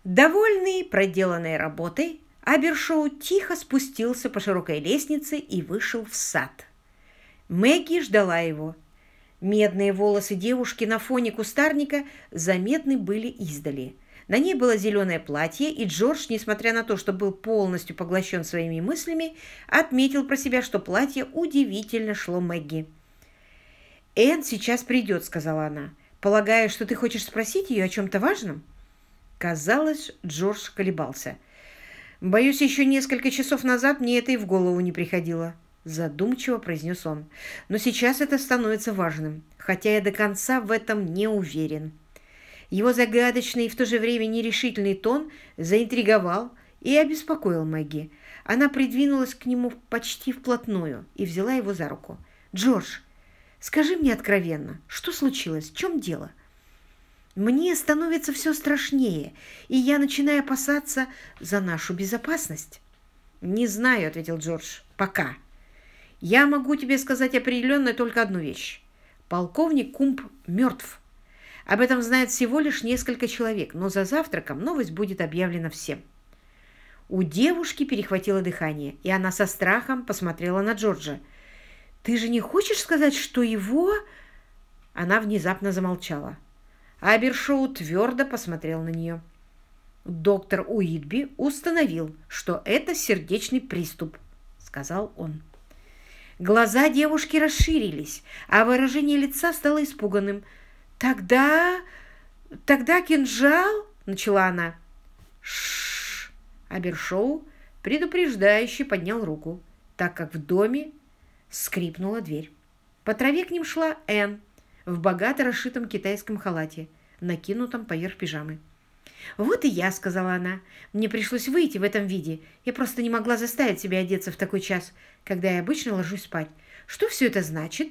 Довольный проделанной работой, Абершоу тихо спустился по широкой лестнице и вышел в сад. Мэгги ждала его. Медные волосы девушки на фоне кустарника заметны были издали. На ней было зеленое платье, и Джордж, несмотря на то, что был полностью поглощен своими мыслями, отметил про себя, что платье удивительно шло Мэгги. «Энн сейчас придет», — сказала она. «Полагаю, что ты хочешь спросить ее о чем-то важном?» Казалось, Джордж колебался. «Боюсь, еще несколько часов назад мне это и в голову не приходило», — задумчиво произнес он. «Но сейчас это становится важным, хотя я до конца в этом не уверен». Его загадочный и в то же время нерешительный тон заинтриговал и обеспокоил Мэгги. Она придвинулась к нему почти вплотную и взяла его за руку. «Джордж, скажи мне откровенно, что случилось? В чем дело?» «Мне становится все страшнее, и я начинаю опасаться за нашу безопасность». «Не знаю», — ответил Джордж, — «пока. Я могу тебе сказать определенно только одну вещь. Полковник Кумб мертв. Об этом знает всего лишь несколько человек, но за завтраком новость будет объявлена всем». У девушки перехватило дыхание, и она со страхом посмотрела на Джорджа. «Ты же не хочешь сказать, что его...» Она внезапно замолчала. Абершоу твердо посмотрел на нее. «Доктор Уитби установил, что это сердечный приступ», — сказал он. Глаза девушки расширились, а выражение лица стало испуганным. «Тогда кинжал?» — начала она. «Ш-ш-ш!» Абершоу предупреждающе поднял руку, так как в доме скрипнула дверь. По траве к ним шла Энн в богато расшитом китайском халате, накинутом поверх пижамы. «Вот и я», — сказала она. «Мне пришлось выйти в этом виде. Я просто не могла заставить себя одеться в такой час, когда я обычно ложусь спать. Что все это значит?»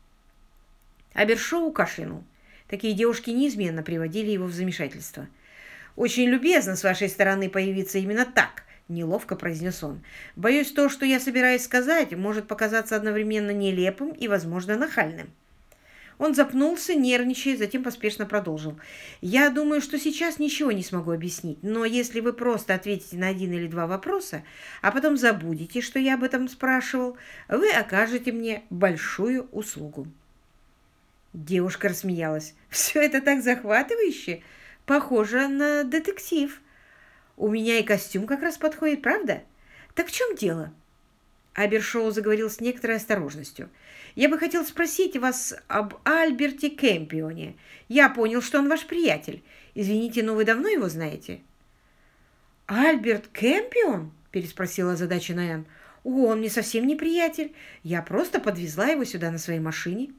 Абершоу кашлянул. Такие девушки неизменно приводили его в замешательство. «Очень любезно с вашей стороны появиться именно так», — неловко произнес он. «Боюсь, то, что я собираюсь сказать, может показаться одновременно нелепым и, возможно, нахальным». Он запнулся, нервничая, затем поспешно продолжил. «Я думаю, что сейчас ничего не смогу объяснить, но если вы просто ответите на один или два вопроса, а потом забудете, что я об этом спрашивал, вы окажете мне большую услугу». Девушка рассмеялась. «Все это так захватывающе! Похоже на детектив. У меня и костюм как раз подходит, правда? Так в чем дело?» Абершоу заговорил с некоторой осторожностью. «Я бы хотел спросить вас об Альберте Кэмпионе. Я понял, что он ваш приятель. Извините, но вы давно его знаете?» «Альберт Кэмпион?» – переспросила озадаченная Энн. «О, он мне совсем не приятель. Я просто подвезла его сюда на своей машине».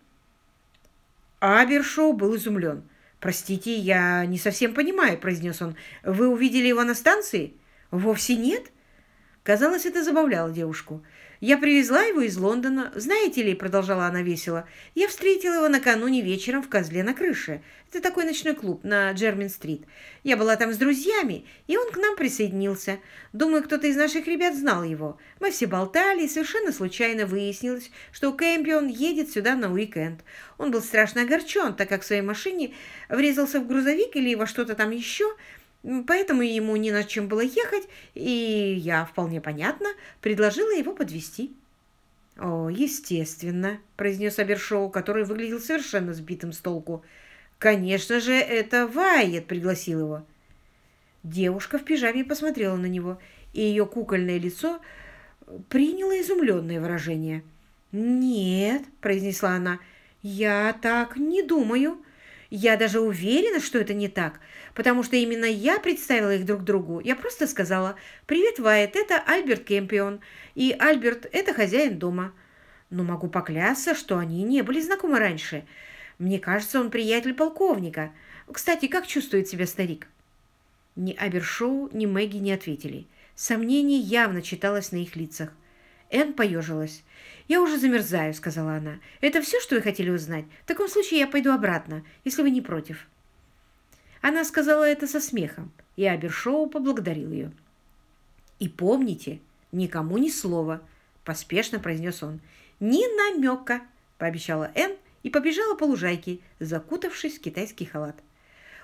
Абершоу был изумлен. «Простите, я не совсем понимаю», – произнес он. «Вы увидели его на станции?» «Вовсе нет». Казалось, это забавляло девушку. «Я привезла его из Лондона. Знаете ли, — продолжала она весело, — я встретила его накануне вечером в «Козле на крыше». Это такой ночной клуб на Джермин-стрит. Я была там с друзьями, и он к нам присоединился. Думаю, кто-то из наших ребят знал его. Мы все болтали, и совершенно случайно выяснилось, что Кэмпион едет сюда на уикенд. Он был страшно огорчен, так как в своей машине врезался в грузовик или во что-то там еще, поэтому ему не на чем было ехать, и я, вполне понятно, предложила его подвезти». «О, естественно», — произнес Абершоу, который выглядел совершенно сбитым с толку. «Конечно же, это Вайет пригласил его». Девушка в пижаме посмотрела на него, и ее кукольное лицо приняло изумленное выражение. «Нет», — произнесла она, — «я так не думаю. Я даже уверена, что это не так, потому что именно я представила их друг другу. Я просто сказала: «Привет, Вайет, это Альберт Кэмпион, и Альберт – это хозяин дома». Но могу поклясться, что они не были знакомы раньше. Мне кажется, он приятель полковника. Кстати, как чувствует себя старик?» Ни Абершоу, ни Мэгги не ответили. Сомнение явно читалось на их лицах. Энн поежилась. «Я уже замерзаю», — сказала она. «Это все, что вы хотели узнать? В таком случае я пойду обратно, если вы не против». Она сказала это со смехом, и Абершоу поблагодарил ее. «И помните, никому ни слова», — поспешно произнес он. «Ни намека», — пообещала Энн и побежала по лужайке, закутавшись в китайский халат.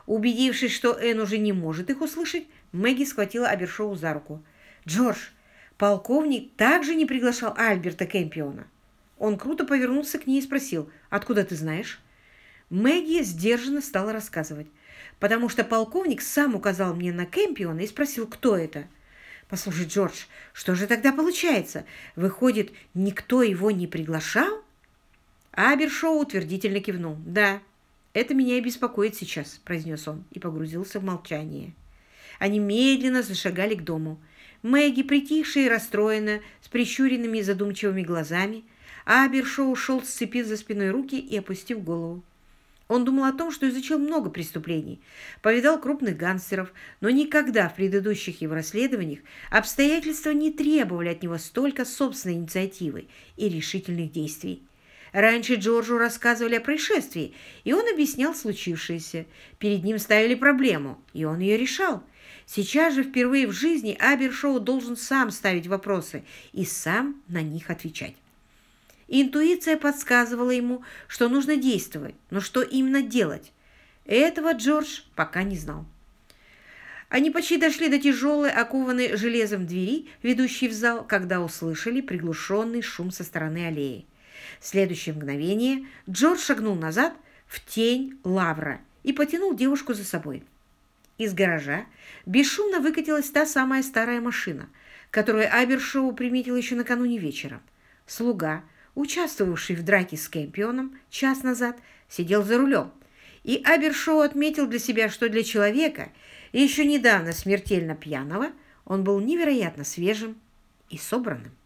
Убедившись, что Энн уже не может их услышать, Мэгги схватила Абершоу за руку. «Джордж, полковник также не приглашал Альберта Кэмпиона». Он круто повернулся к ней и спросил: «Откуда ты знаешь?» Мэгги сдержанно стала рассказывать. «Потому что полковник сам указал мне на Кэмпиона и спросил, кто это». «Послушай, Джордж, что же тогда получается? Выходит, никто его не приглашал?» Абершоу утвердительно кивнул. «Да, это меня и беспокоит сейчас», – произнес он и погрузился в молчание. Они медленно зашагали к дому. Мэгги, притихшая и расстроена, с прищуренными и задумчивыми глазами, а Абершоу шел, сцепив за спиной руки и опустив голову. Он думал о том, что изучил много преступлений, повидал крупных гангстеров, но никогда в предыдущих его расследованиях обстоятельства не требовали от него столько собственной инициативы и решительных действий. Раньше Джорджу рассказывали о происшествии, и он объяснял случившееся. Перед ним ставили проблему, и он ее решал. Сейчас же впервые в жизни Абершоу должен сам ставить вопросы и сам на них отвечать. Интуиция подсказывала ему, что нужно действовать, но что именно делать? Этого Джордж пока не знал. Они почти дошли до тяжелой, окованной железом двери, ведущей в зал, когда услышали приглушенный шум со стороны аллеи. В следующее мгновение Джордж шагнул назад в тень лавра и потянул девушку за собой. Из гаража бесшумно выкатилась та самая старая машина, которую Абершоу приметил еще накануне вечером. Слуга, участвовавший в драке с Кэмпионом час назад, сидел за рулем, и Абершоу отметил для себя, что для человека, еще недавно смертельно пьяного, он был невероятно свежим и собранным.